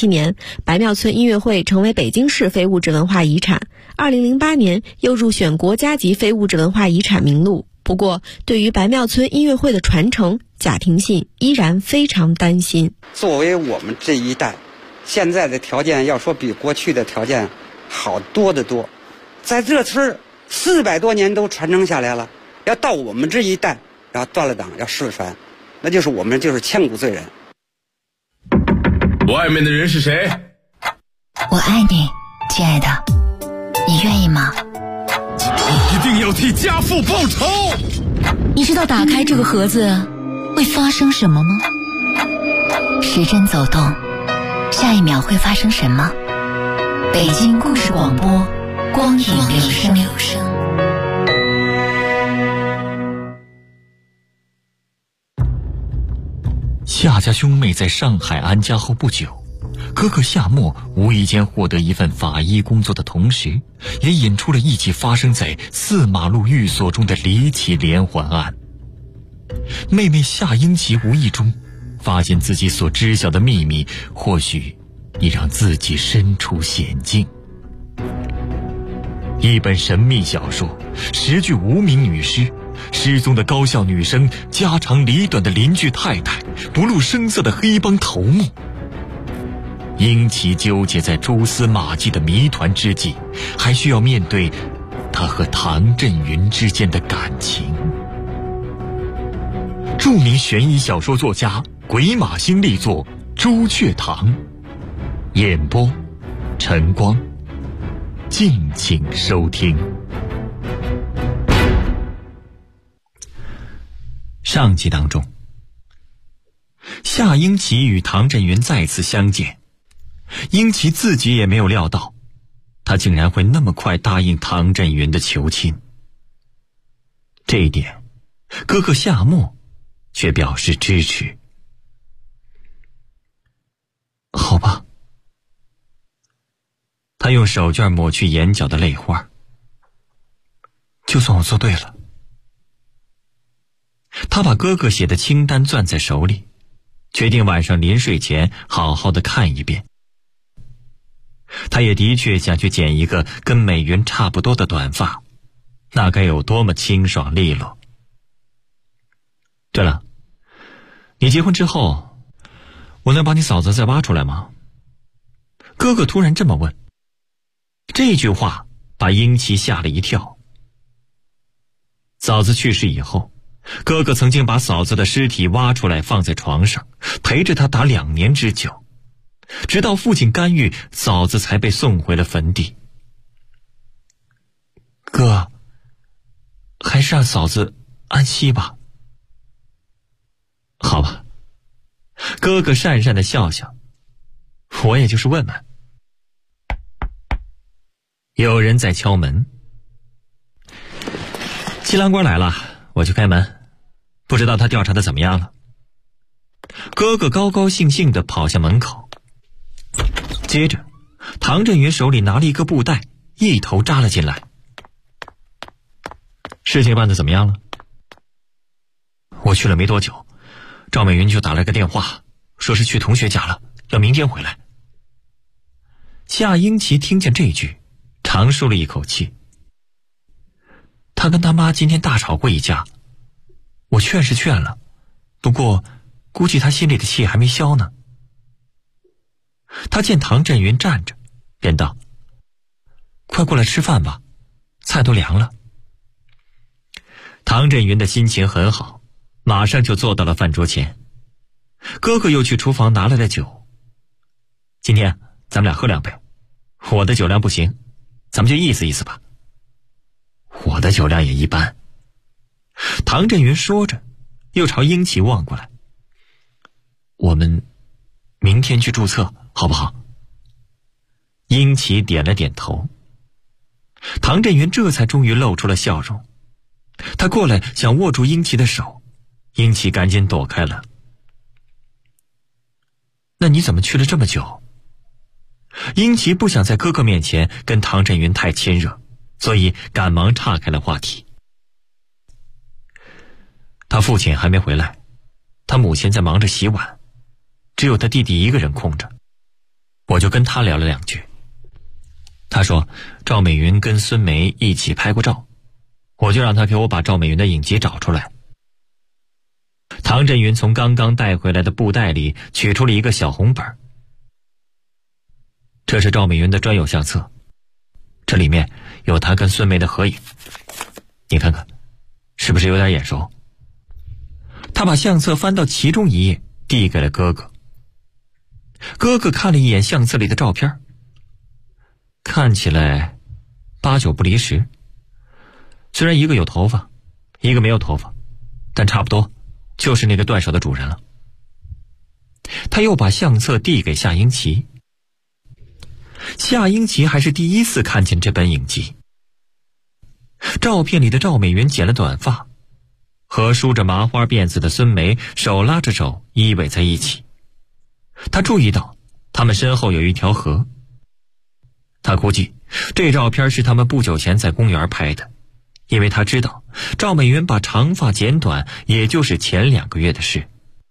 2007年，白庙村音乐会成为北京市非物质文化遗产，2008年又入选国家级非物质文化遗产名录。不过，对于白庙村音乐会的传承，贾廷信依然非常担心。 作为我们这一代，现在的条件要说比过去的条件好多得多，在这村400多年都传承下来了，要到我们这一代，然后断了档要失传，那就是我们就是千古罪人。 外面的人是谁？ 我爱你，亲爱的，你愿意吗？ 一定要替家父报仇！ 你知道打开这个盒子会发生什么吗？时针走动，下一秒会发生什么？北京故事广播，光影留声。 夏家兄妹在上海安家后不久，哥哥夏沫无意间获得一份法医工作的同时，也引出了一起发生在4马路寓所中的离奇连环案。妹妹夏英奇无意中发现自己所知晓的秘密，或许已让自己身处险境。一本神秘小说，10具无名女尸，失踪的高校女生，家长里短的邻居太太，不露声色的黑帮头目。英奇纠结在蛛丝马迹的谜团之际，还需要面对他和唐振云之间的感情。著名悬疑小说作家鬼马星力作《朱雀堂》，演播晨光，敬请收听。上集当中，夏英奇与唐振云再次相见，英奇自己也没有料到，他竟然会那么快答应唐振云的求亲。这一点，哥哥夏沫却表示支持。好吧。他用手绢抹去眼角的泪花。就算我做对了。他把哥哥写的清单攥在手里，决定晚上临睡前好好的看一遍。他也的确想去剪一个跟美云差不多的短发，那该有多么清爽利落。对了，你结婚之后，我能把你嫂子再挖出来吗？哥哥突然这么问。这句话把英奇吓了一跳。嫂子去世以后，哥哥曾经把嫂子的尸体挖出来放在床上，陪着她打2年之久，直到父亲干预，嫂子才被送回了坟地。哥，还是让嫂子安息吧。好吧。哥哥讪讪的笑笑，我也就是问问。有人在敲门。新郎官来了，我去开门，不知道他调查的怎么样了。哥哥高高兴兴地跑向门口，接着唐振云手里拿了一个布袋，一头扎了进来。事情办得怎么样了？我去了没多久，赵美云就打了个电话，说是去同学家了，要明天回来。夏英奇听见这句，长舒了一口气。他跟他妈今天大吵过一架，我劝是劝了，不过估计他心里的气还没消呢。他见唐振云站着，便道：快过来吃饭吧，菜都凉了。唐振云的心情很好，马上就坐到了饭桌前。哥哥又去厨房拿来了酒。今天咱们俩喝2杯，我的酒量不行，咱们就意思意思吧。我的酒量也一般。唐振云说着，又朝英奇望过来。我们明天去注册好不好？英奇点了点头。唐振云这才终于露出了笑容。他过来想握住英奇的手，英奇赶紧躲开了。那你怎么去了这么久？英奇不想在哥哥面前跟唐振云太亲热，所以赶忙岔开了话题。他父亲还没回来，他母亲在忙着洗碗，只有他弟弟一个人空着。 我就跟他聊了2句。他说赵美云跟孙梅一起拍过照，我就让他给我把赵美云的影集找出来。唐振云从刚刚带回来的布袋里取出了一个小红本，这是赵美云的专有相册，这里面有她跟孙梅的合影，你看看是不是有点眼熟？他把相册翻到其中一页递给了哥哥。哥哥看了一眼相册里的照片，看起来8、9不离十，虽然一个有头发一个没有头发，但差不多就是那个断手的主人了。他又把相册递给夏英奇，夏英奇还是第一次看见这本影集。照片里的赵美云剪了短发，和梳着麻花辫子的孙梅手拉着手依偎在一起。他注意到他们身后有一条河，他估计这照片是他们不久前在公园拍的，因为他知道赵美云把长发剪短也就是前2个月的事。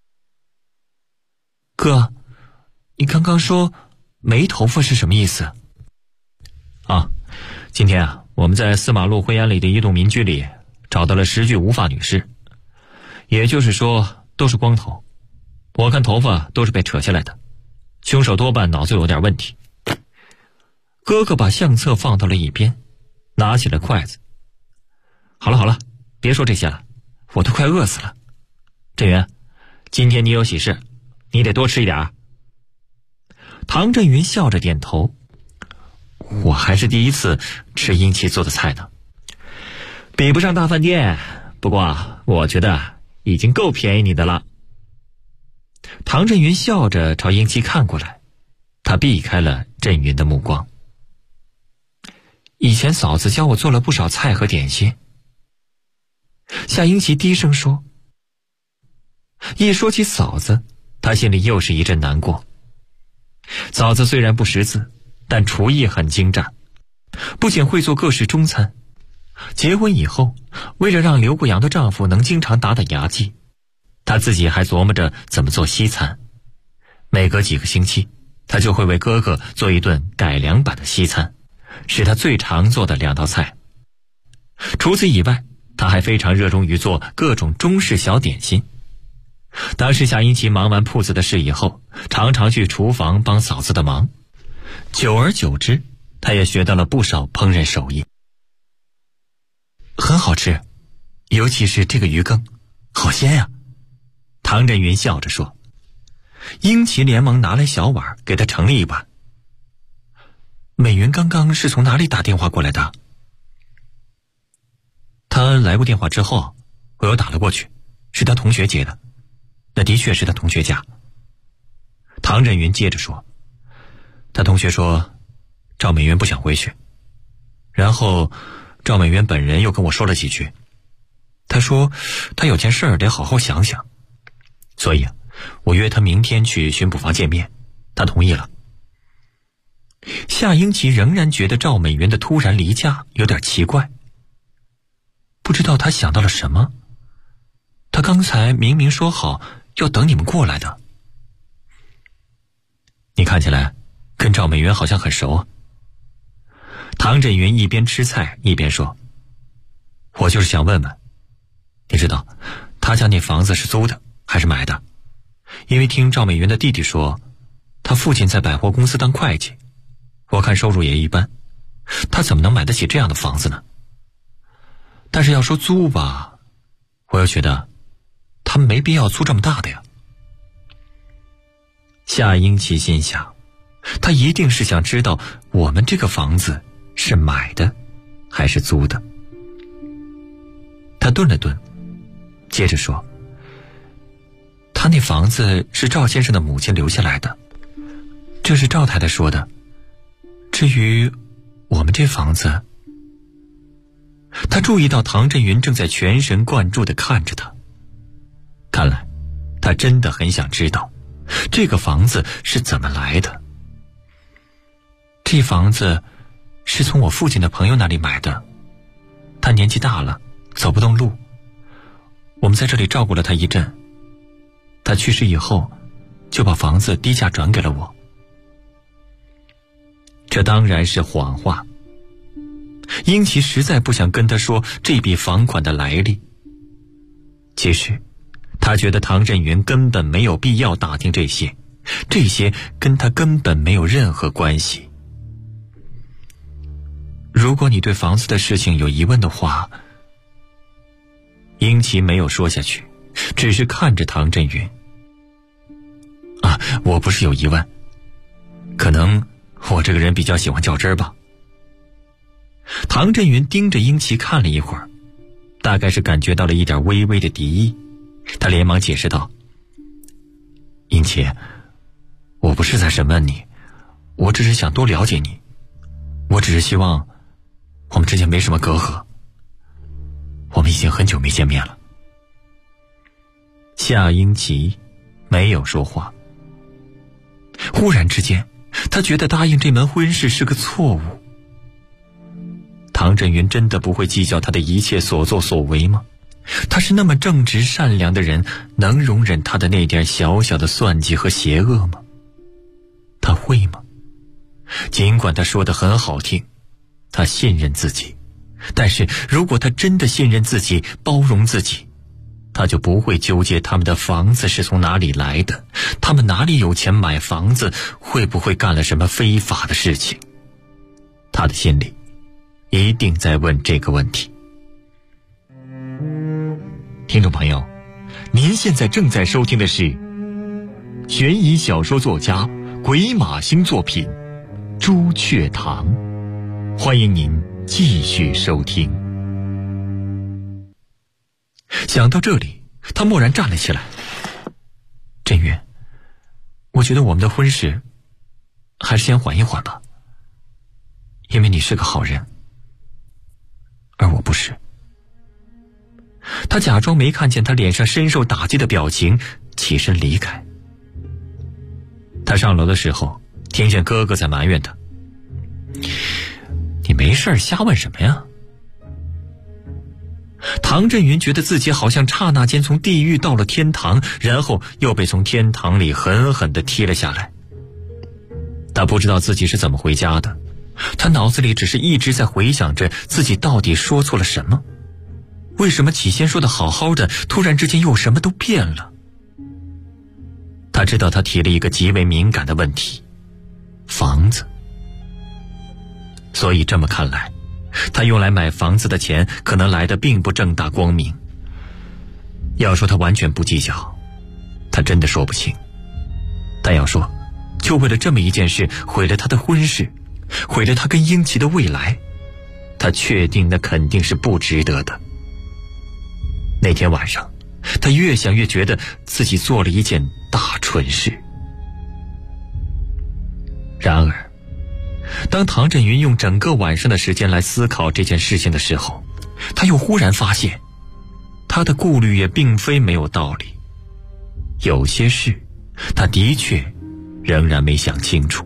哥，你刚刚说没头发是什么意思？今天我们在4马路灰庵里的一栋民居里找到了10具无发女尸，也就是说都是光头，我看头发都是被扯下来的，凶手多半脑子有点问题。哥哥把相册放到了一边，拿起了筷子。好了，别说这些了，我都快饿死了。振云，今天你有喜事，你得多吃一点。唐振云笑着点头，我还是第一次吃英奇做的菜呢，比不上大饭店，不过我觉得已经够便宜你的了。唐振云笑着朝英奇看过来，他避开了振云的目光。以前嫂子教我做了不少菜和点心。夏英奇低声说。一说起嫂子，他心里又是一阵难过。嫂子虽然不识字，但厨艺很精湛，不仅会做各式中餐，结婚以后为了让刘国阳的丈夫能经常打打牙祭，她自己还琢磨着怎么做西餐。每隔几个星期，她就会为哥哥做一顿改良版的西餐，是她最常做的2道菜。除此以外，她还非常热衷于做各种中式小点心。当时夏英奇忙完铺子的事以后，常常去厨房帮嫂子的忙，久而久之，她也学到了不少烹饪手艺。很好吃，尤其是这个鱼羹，好鲜呀！唐振云笑着说。英奇连忙拿来小碗给他盛了一碗。美云刚刚是从哪里打电话过来的？他来过电话之后，我又打了过去，是他同学接的，那的确是他同学家。唐振云接着说，他同学说赵美云不想回去，然后赵美云本人又跟我说了几句，他说他有件事儿得好好想想，所以我约他明天去巡捕房见面，他同意了。夏英奇仍然觉得赵美云的突然离家有点奇怪，不知道他想到了什么。他刚才明明说好要等你们过来的。你看起来跟赵美云好像很熟啊。唐振云一边吃菜一边说，我就是想问问，你知道他家那房子是租的还是买的？因为听赵美云的弟弟说，他父亲在百货公司当会计，我看收入也一般，他怎么能买得起这样的房子呢？但是要说租吧，我又觉得他们没必要租这么大的呀。夏英奇心想，他一定是想知道我们这个房子是买的还是租的。他顿了顿，接着说，他那房子是赵先生的母亲留下来的，这是赵太太说的。至于我们这房子，他注意到唐振云正在全神贯注地看着他，看来他真的很想知道这个房子是怎么来的。这房子是从我父亲的朋友那里买的，他年纪大了，走不动路，我们在这里照顾了他一阵，他去世以后就把房子低价转给了我。 这当然是谎话。英奇实在不想跟他说这笔房款的来历。其实他觉得唐振云根本没有必要打听这些，这些跟他根本没有任何关系。如果你对房子的事情有疑问的话，英奇没有说下去，只是看着唐振云。我不是有疑问，可能我这个人比较喜欢较真儿吧。唐振云盯着英奇看了一会儿，大概是感觉到了一点微微的敌意，他连忙解释道：英奇，我不是在审问你，我只是想多了解你，我只是希望我们之间没什么隔阂，我们已经很久没见面了。夏英奇没有说话。忽然之间，他觉得答应这门婚事是个错误。唐振云真的不会计较他的一切所作所为吗？他是那么正直善良的人，能容忍他的那点小小的算计和邪恶吗？他会吗？尽管他说得很好听，他信任自己，但是如果他真的信任自己，包容自己，他就不会纠结他们的房子是从哪里来的，他们哪里有钱买房子，会不会干了什么非法的事情。他的心里一定在问这个问题。听众朋友，您现在正在收听的是悬疑小说作家鬼马星作品《朱雀堂》，欢迎您继续收听。想到这里，他蓦然站了起来。振云，我觉得我们的婚事还是先缓一缓吧，因为你是个好人，而我不是。他假装没看见他脸上深受打击的表情，起身离开。他上楼的时候，听见哥哥在埋怨他：你没事瞎问什么呀？唐振云觉得自己好像刹那间从地狱到了天堂，然后又被从天堂里狠狠地踢了下来。他不知道自己是怎么回家的，他脑子里只是一直在回想着自己到底说错了什么，为什么起先说的好好的，突然之间又什么都变了。他知道他提了一个极为敏感的问题，房子。所以这么看来，他用来买房子的钱可能来得并不正大光明。要说他完全不计较，他真的说不清。但要说就为了这么一件事毁了他的婚事，毁了他跟英奇的未来，他确定那肯定是不值得的。那天晚上，他越想越觉得自己做了一件大蠢事。然而当唐振云用整个晚上的时间来思考这件事情的时候，他又忽然发现他的顾虑也并非没有道理。有些事他的确仍然没想清楚。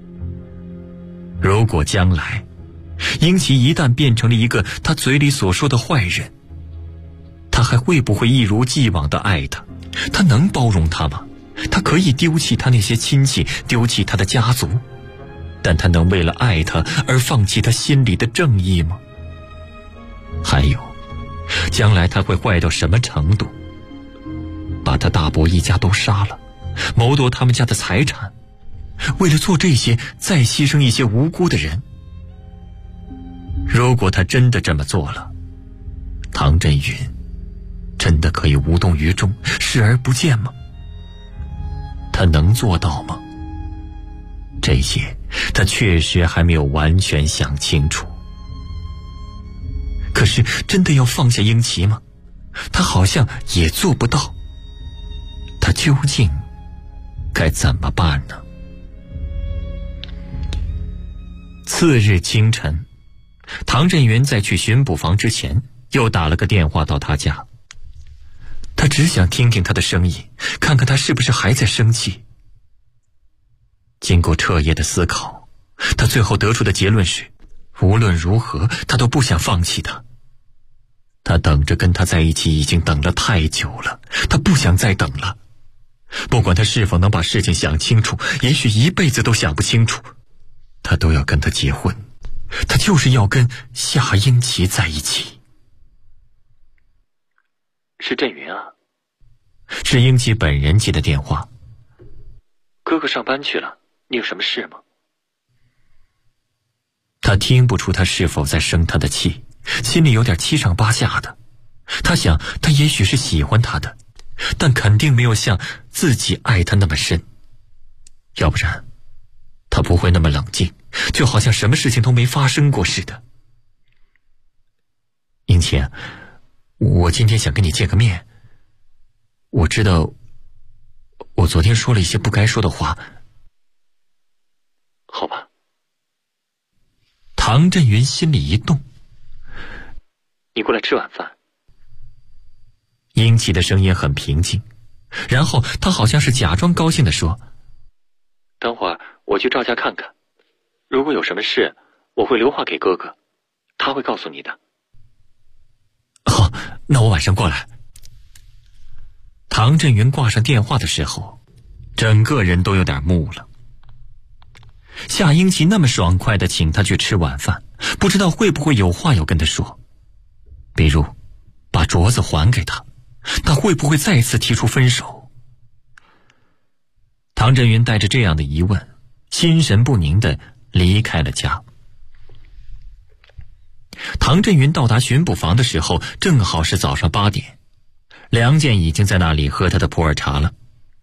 如果将来英奇一旦变成了一个他嘴里所说的坏人，他还会不会一如既往地爱他？他能包容他吗？他可以丢弃他那些亲戚，丢弃他的家族，但他能为了爱他而放弃他心里的正义吗？还有，将来他会坏到什么程度？把他大伯一家都杀了，谋夺他们家的财产，为了做这些再牺牲一些无辜的人。如果他真的这么做了，唐振云真的可以无动于衷，视而不见吗？他能做到吗？这些他确实还没有完全想清楚。可是真的要放下英奇吗？他好像也做不到。他究竟该怎么办呢？次日清晨，唐振云在去巡捕房之前又打了个电话到他家。他只想听听他的声音，看看他是不是还在生气。经过彻夜的思考，他最后得出的结论是，无论如何他都不想放弃他。他等着跟他在一起已经等了太久了，他不想再等了。不管他是否能把事情想清楚，也许一辈子都想不清楚， 他都要跟他结婚，他就是要跟夏英奇在一起。是振云啊。是英奇本人接的电话。哥哥上班去了，你有什么事吗？他听不出他是否在生他的气，心里有点七上八下的。他想他也许是喜欢他的，但肯定没有像自己爱他那么深，要不然他不会那么冷静，就好像什么事情都没发生过似的。英奇，我今天想跟你见个面。我知道我昨天说了一些不该说的话。好吧。唐振云心里一动。你过来吃晚饭。英奇的声音很平静，然后他好像是假装高兴地说，等会儿我去赵家看看，如果有什么事我会留话给哥哥，他会告诉你的。好，那我晚上过来。唐振云挂上电话的时候，整个人都有点木了。夏英奇那么爽快地请他去吃晚饭，不知道会不会有话要跟他说，比如把镯子还给他，他会不会再次提出分手？唐振云带着这样的疑问，心神不宁地离开了家。唐振云到达巡捕房的时候，正好是早上8点。梁健已经在那里喝他的普洱茶了。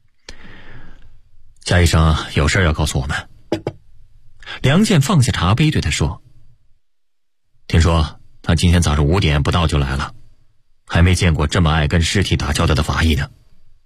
夏医生有事要告诉我们。梁健放下茶杯对他说，听说他今天早上5点不到就来了，还没见过这么爱跟尸体打交道的法医呢。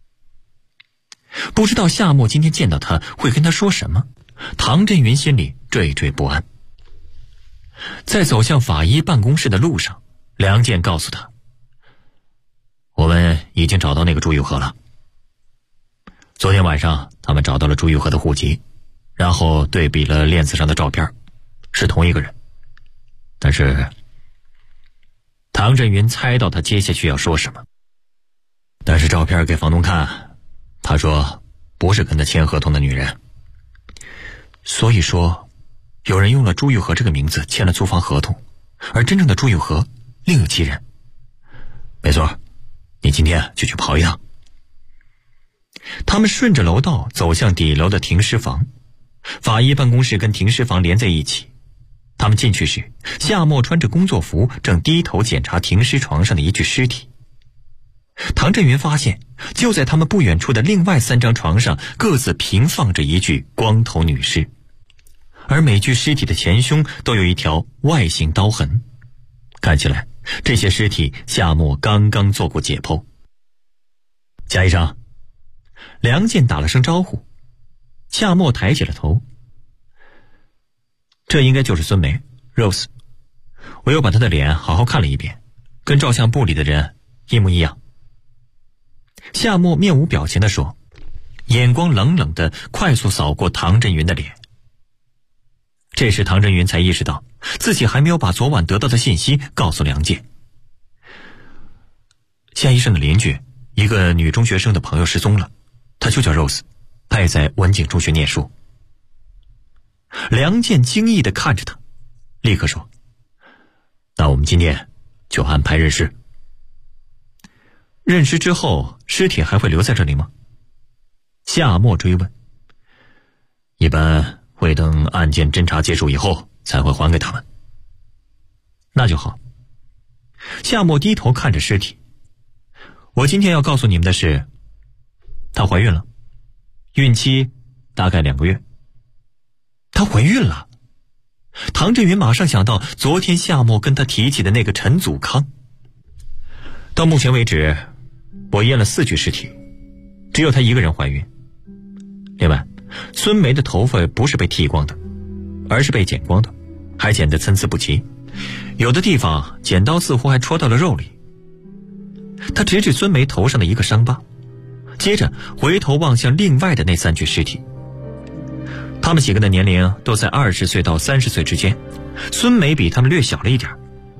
不知道夏沫今天见到他会跟他说什么，唐振云心里惴惴不安。在走向法医办公室的路上，梁健告诉他，我们已经找到那个朱玉和了。昨天晚上他们找到了朱玉和的户籍，然后对比了链子上的照片，是同一个人。但是唐振云猜到他接下去要说什么，但是照片给房东看，他说不是跟他签合同的女人。所以说有人用了朱玉和这个名字签了租房合同，而真正的朱玉和另有其人。没错，你今天就去跑一趟。他们顺着楼道走向底楼的停尸房，法医办公室跟停尸房连在一起。他们进去时，夏沫穿着工作服，正低头检查停尸床上的一具尸体。唐振云发现，就在他们不远处的另外3张床上，各自平放着一具光头女尸，而每具尸体的前胸都有一条外形刀痕，看起来这些尸体夏沫刚刚做过解剖。夏医生，梁健打了声招呼，夏沫抬起了头。这应该就是孙梅 Rose， 我又把她的脸好好看了一遍，跟照相部里的人一模一样。夏沫面无表情地说，眼光冷冷地快速扫过唐振云的脸。这时唐振云才意识到自己还没有把昨晚得到的信息告诉梁健。夏医生的邻居一个女中学生的朋友失踪了，她就叫 Rose， 她也在文景中学念书。梁健惊异地看着他，立刻说，那我们今天就安排认尸。认尸之后尸体还会留在这里吗？夏沫追问。一般会等案件侦查结束以后才会还给他们。那就好。夏沫低头看着尸体。我今天要告诉你们的是，她怀孕了，孕期大概2个月。她怀孕了。唐振云马上想到昨天夏沫跟他提起的那个陈祖康。到目前为止，我验了4具尸体，只有她一个人怀孕。另外，孙梅的头发不是被剃光的，而是被剪光的，还剪得参差不齐，有的地方剪刀似乎还戳到了肉里。他指指孙梅头上的一个伤疤，接着回头望向另外的那3具尸体。他们几个的年龄都在20岁到30岁之间，孙梅比他们略小了一点。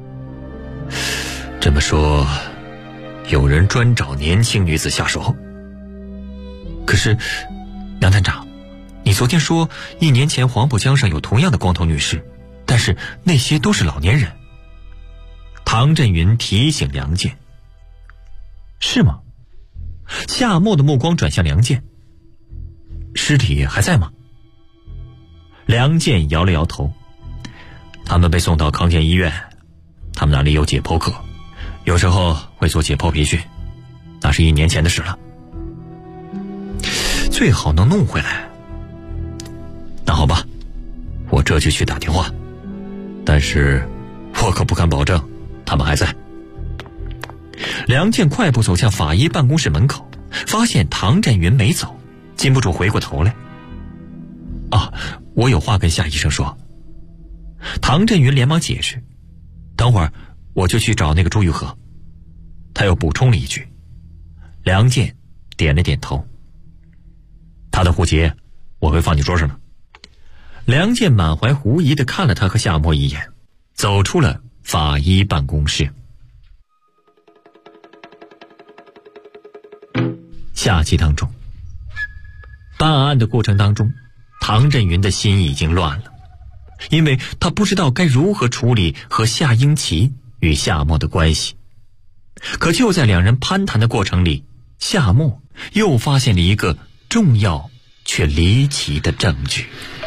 这么说，有人专找年轻女子下手。可是梁探长， 你昨天说1年前黄浦江上有同样的光头女士，但是那些都是老年人。唐振云提醒梁健。是吗？夏沫的目光转向梁健。尸体还在吗？梁健摇了摇头。他们被送到康健医院，他们那里有解剖课，有时候会做解剖培训，那是1年前的事了。最好能弄回来。那好吧，我这就去打电话，但是我可不敢保证他们还在。梁健快步走向法医办公室门口，发现唐振云没走，禁不住回过头来。我有话跟夏医生说。唐振云连忙解释，等会儿我就去找那个朱玉和。他又补充了一句。梁健点了点头。他的户籍我会放你桌上的。梁健满怀狐疑地看了他和夏沫一眼，走出了法医办公室。下集当中，办案的过程当中，唐振云的心已经乱了，因为他不知道该如何处理和夏英奇与夏沫的关系。可就在两人攀谈的过程里，夏沫又发现了一个重要却离奇的证据。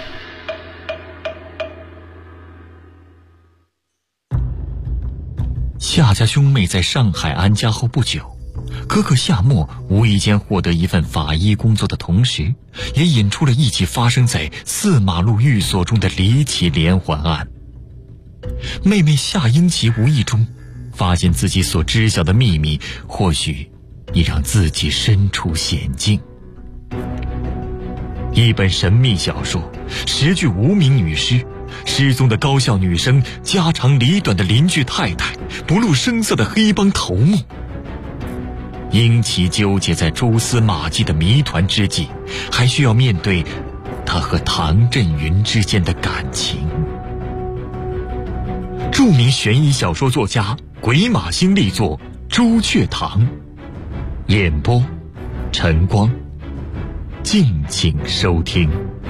夏家兄妹在上海安家后不久，哥哥夏沫无意间获得一份法医工作的同时，也引出了一起发生在4马路寓所中的离奇连环案。妹妹夏英奇无意中发现自己所知晓的秘密，或许已让自己身处险境。一本神秘小说，10具无名女尸，失踪的高校女生，家长里短的邻居太太，不露声色的黑帮头目。英奇纠结在蛛丝马迹的谜团之际，还需要面对他和唐振云之间的感情。著名悬疑小说作家鬼马星力作《朱雀堂》，演播晨光，敬请收听。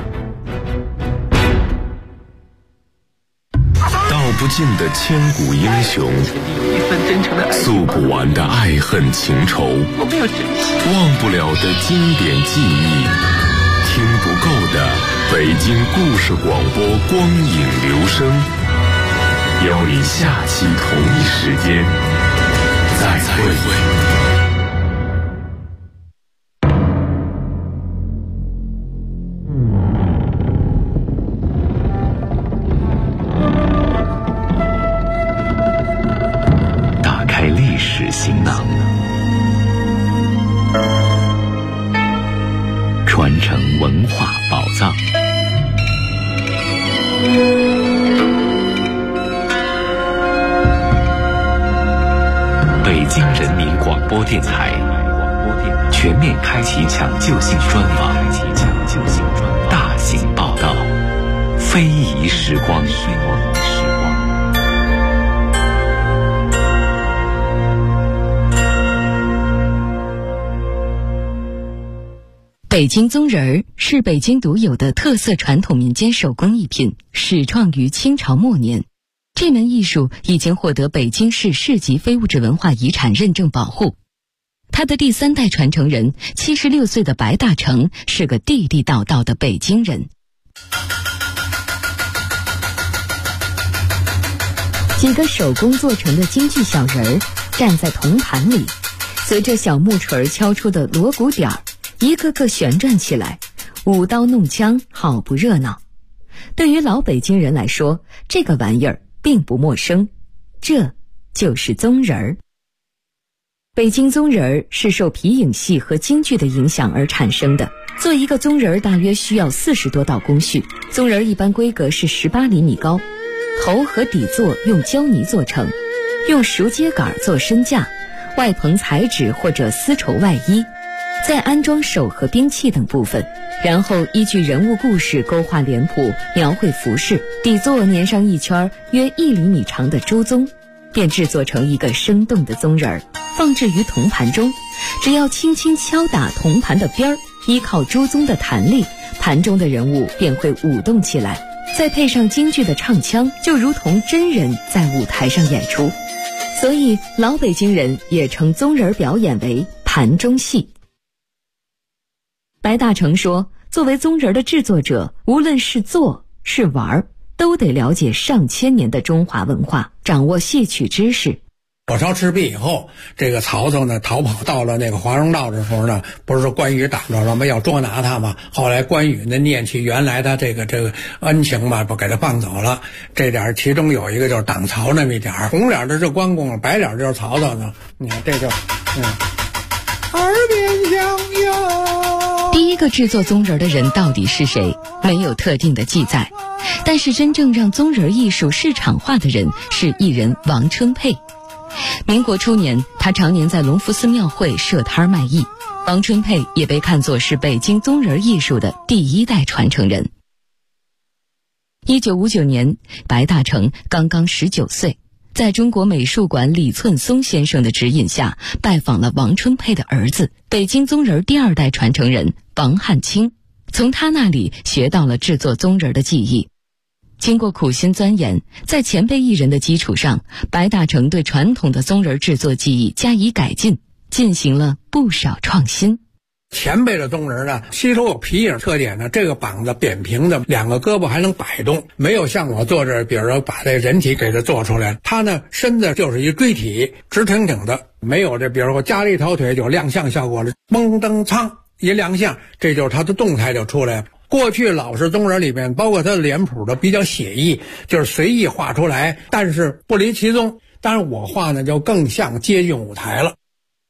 道不尽的千古英雄，诉不完的爱恨情仇，忘不了的经典记忆，听不够的北京故事广播光影留声。邀你下期同一时间再会。行囊，传承文化宝藏。北京人民广播电台全面开启抢救性专访，大型报道，非遗时光。 北京棕人儿是北京独有的特色传统民间手工艺品，始创于清朝末年。这门艺术已经获得北京市市级非物质文化遗产认证保护。他的第3代传承人76岁的白大成是个地地道道的北京人。几个手工做成的京剧小人儿站在铜盘里，随着小木锤敲出的锣鼓点儿，一个个旋转起来，舞刀弄枪，好不热闹。对于老北京人来说，这个玩意儿并不陌生，这就是棕人儿。北京棕人儿是受皮影戏和京剧的影响而产生的。做一个棕人儿大约需要40多道工序。棕人儿一般规格是18厘米高，头和底座用胶泥做成，用熟秸秆做身架，外棚彩纸或者丝绸外衣，再安装手和兵器等部分，然后依据人物故事勾画脸谱，描绘服饰，底座粘上一圈约1厘米长的猪鬃，便制作成一个生动的棕人儿，放置于铜盘中。只要轻轻敲打铜盘的边儿， 依靠朱宗的弹力，盘中的人物便会舞动起来，再配上京剧的唱腔，就如同真人在舞台上演出。所以老北京人也称宗人表演为盘中戏。白大成说，作为宗人的制作者，无论是做是玩，都得了解上千年的中华文化，掌握戏曲知识。 火烧赤壁以后，这个曹操呢逃跑到了那个华容道的时候呢，不是关羽挡着什么要捉拿他吗？后来关羽呢念起原来的这个恩情嘛，不给他放走了。这点其中有一个就是挡曹那么一点，红脸的是关公，白脸就是曹操呢。你看这就耳边响哟。 第一个制作宗人的人到底是谁，没有特定的记载，但是真正让宗人艺术市场化的人是艺人王春佩。民国初年，他常年在隆福寺庙会设摊卖艺。王春佩也被看作是北京宗人艺术的第一代传承人。1959年，白大成刚刚19岁，在中国美术馆李寸松先生的指引下，拜访了王春佩的儿子，北京宗人第二代传承人王汉卿，从他那里学到了制作宗人的技艺。经过苦心钻研，在前辈艺人的基础上，白大成对传统的宗人制作技艺加以改进，进行了不少创新。 前辈的宗人呢，吸收有皮影特点呢，这个膀子扁平的，两个胳膊还能摆动，没有像我做这，比如说把这人体给它做出来，他呢身子就是一锥体，直挺挺的，没有这，比如说加了一条腿有亮相效果了，嘣噔噌一亮相，这就是他的动态就出来了。过去老式宗人里面，包括他的脸谱的比较写意，就是随意画出来，但是不离其宗。当然我画呢就更像接近舞台了。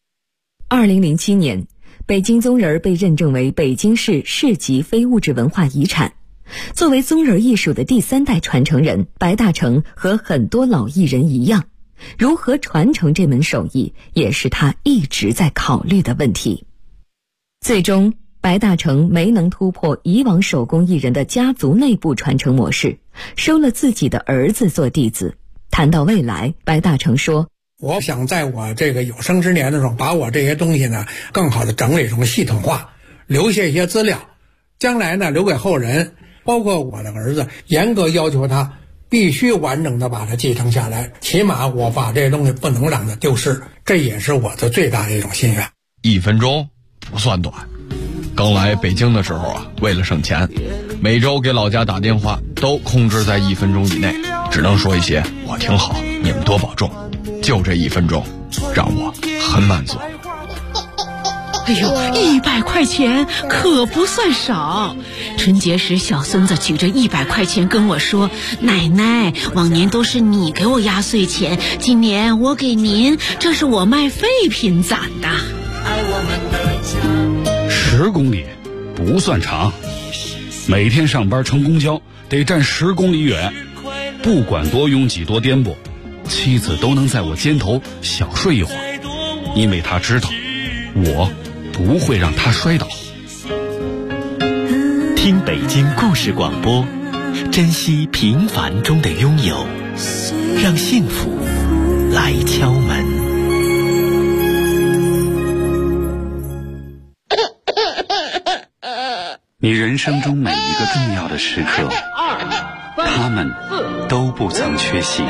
2007年，北京宗人被认证为北京市市级非物质文化遗产。作为宗人艺术的第三代传承人，白大成和很多老艺人一样，如何传承这门手艺，也是他一直在考虑的问题。最终白大成没能突破以往手工艺人的家族内部传承模式，收了自己的儿子做弟子。谈到未来，白大成说， 我想在我这个有生之年的时候，把我这些东西呢更好的整理成系统化，留下一些资料，将来呢留给后人，包括我的儿子，严格要求他必须完整的把它继承下来，起码我把这些东西不能让它丢失，这也是我的最大的一种心愿。 1分钟不算短。刚来北京的时候啊，为了省钱，每周给老家打电话都控制在1分钟以内，只能说一些我挺好，你们多保重，就这1分钟让我很满足。 哎呦，100块钱可不算少。春节时小孙子举着100块钱跟我说，奶奶，往年都是你给我压岁钱，今年我给您，这是我卖废品攒的。 10公里不算长，每天上班乘公交得站10公里远，不管多拥挤多颠簸，妻子都能在我肩头小睡一会儿，因为她知道我不会让她摔倒。 听北京故事广播，珍惜平凡中的拥有，让幸福来敲门。 你人生中每一个重要的时刻，他们都不曾缺席，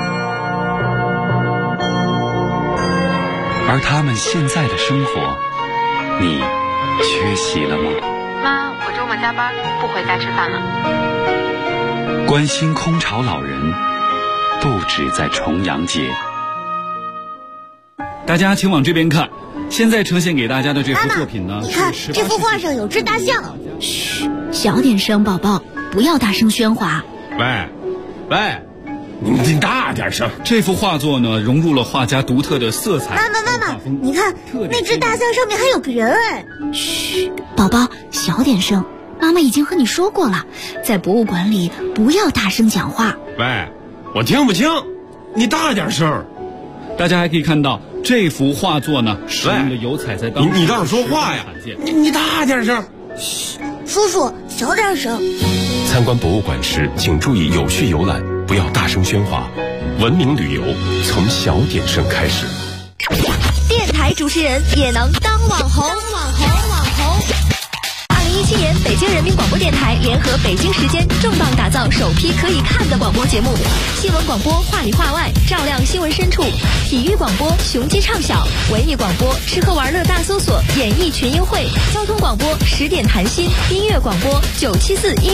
而他们现在的生活，你缺席了吗？ 妈，我周末加班，不回家吃饭了。 关心空巢老人，不止在重阳节。大家请往这边看，现在呈现给大家的这幅作品呢， 你看这幅画上有只大象。 嘘，小点声，宝宝，不要大声喧哗。 喂，你大点声。这幅画作呢，融入了画家独特的色彩。 妈妈，你看那只大象上面还有个人哎。 嘘，宝宝，小点声。妈妈已经和你说过了，在博物馆里不要大声讲话。 喂，我听不清，你大点声。 大家还可以看到这幅画作呢，使用的油彩在当时你倒是说话呀！你大点声。 嘘，叔叔小点声。 参观博物馆时，请注意有序游览，不要大声喧哗。文明旅游从小点声开始。 电台主持人也能当网红。 2017年，北京人民广播电台联合北京时间重磅打造首批可以看的广播节目：新闻广播话里话外，照亮新闻深处；体育广播雄鸡唱晓；文艺广播吃喝玩乐大搜索，演艺群英会；交通广播10点谈心；音乐广播974音。